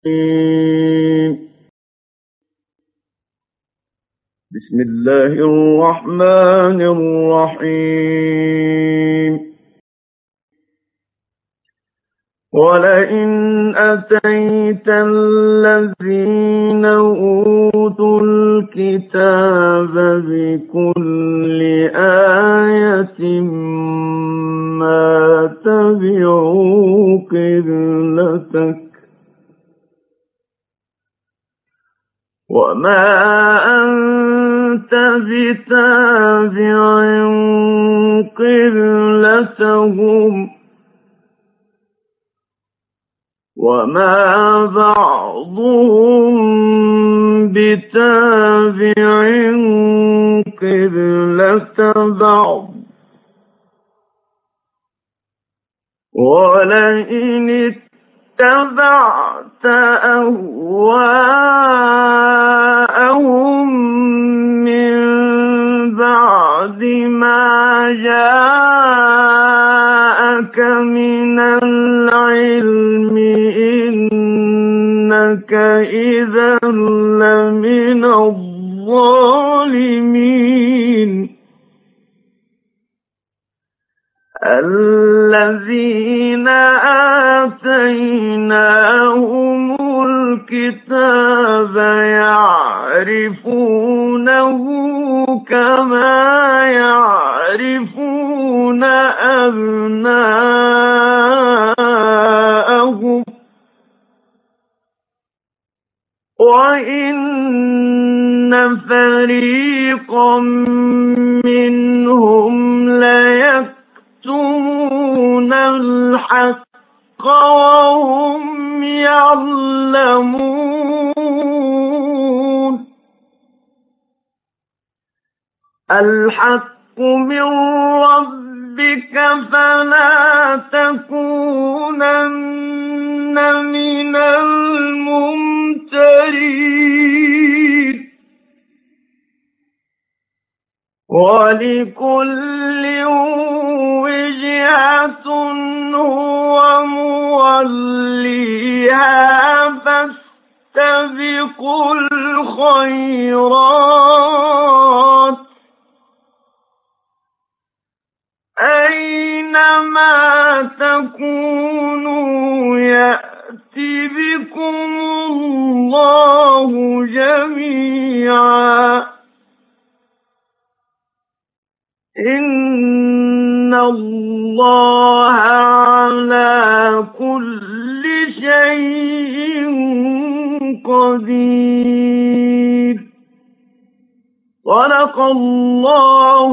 بسم الله الرحمن الرحيم. ولئن أتيت الذين أوتوا الكتاب بكل آية ما تبعوا قبلتك وما أنت بتابع قبلتهم وما بعضهم بتابع قبلة بعض ولئن اتبعت أهواءهم من بعد ما جاءك من العلم إنك إذا لمن الظالمين. الذين آتيناهم الكتاب يعرفونه كما يعرفون أبناءهم وإن فريقا منهم ليكتمون الحق وهم يعلمون. الحق من ربك فلا تكونن من الممترين. ولكل وجهة هو موليها فاستبقوا الخيرات أينما تكونوا يأت بكم الله جميعا إن الله على كل شيء قدير. صدق الله